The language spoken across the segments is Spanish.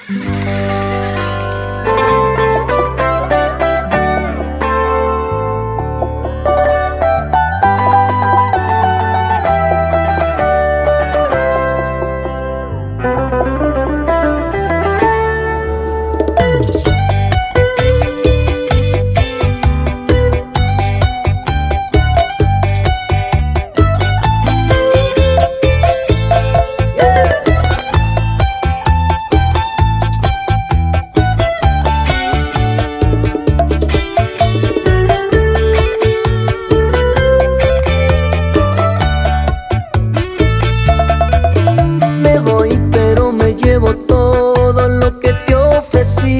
Llevo todo lo que te ofrecí.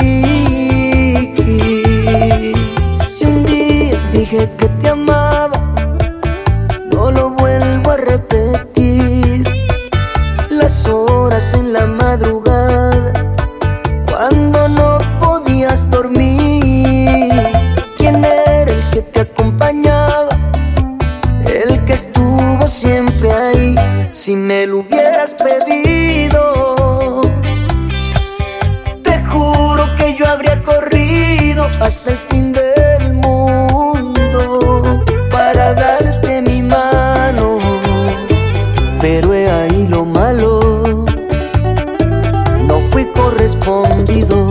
Si un día dije que te amaba, no lo vuelvo a repetir. Las horas en la madrugada, cuando no podías dormir. ¿Quién era el que te acompañaba? El que estuvo siempre ahí. Si me lo hubieras pedido, te juro que yo habría corrido hasta el fin del mundo para darte mi mano. Pero he ahí lo malo, no fui correspondido.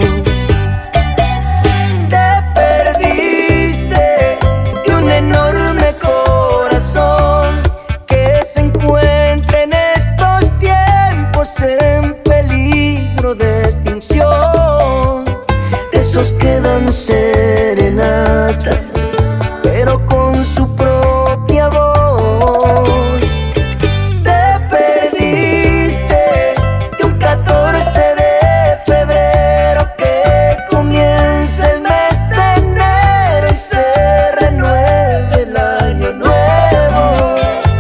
Te perdiste de un enorme corazón que se encuentra en estos tiempos en peligro de extinción. Esos que dan serenata, pero con su propia voz. Te perdiste de un 14 de febrero que comienza el mes de enero y se renueve el año nuevo.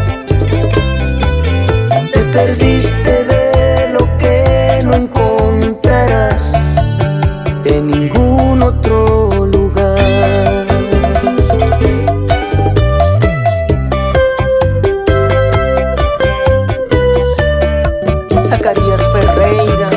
Te perdiste de lo que no encontrarás en ningún otro lugar. Zacarías Ferreira.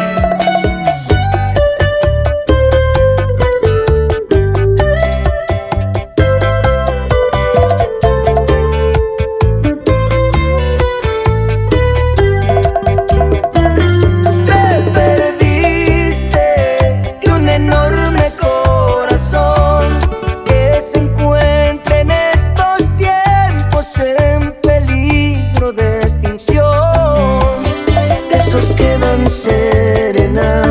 Esos que dan serenata,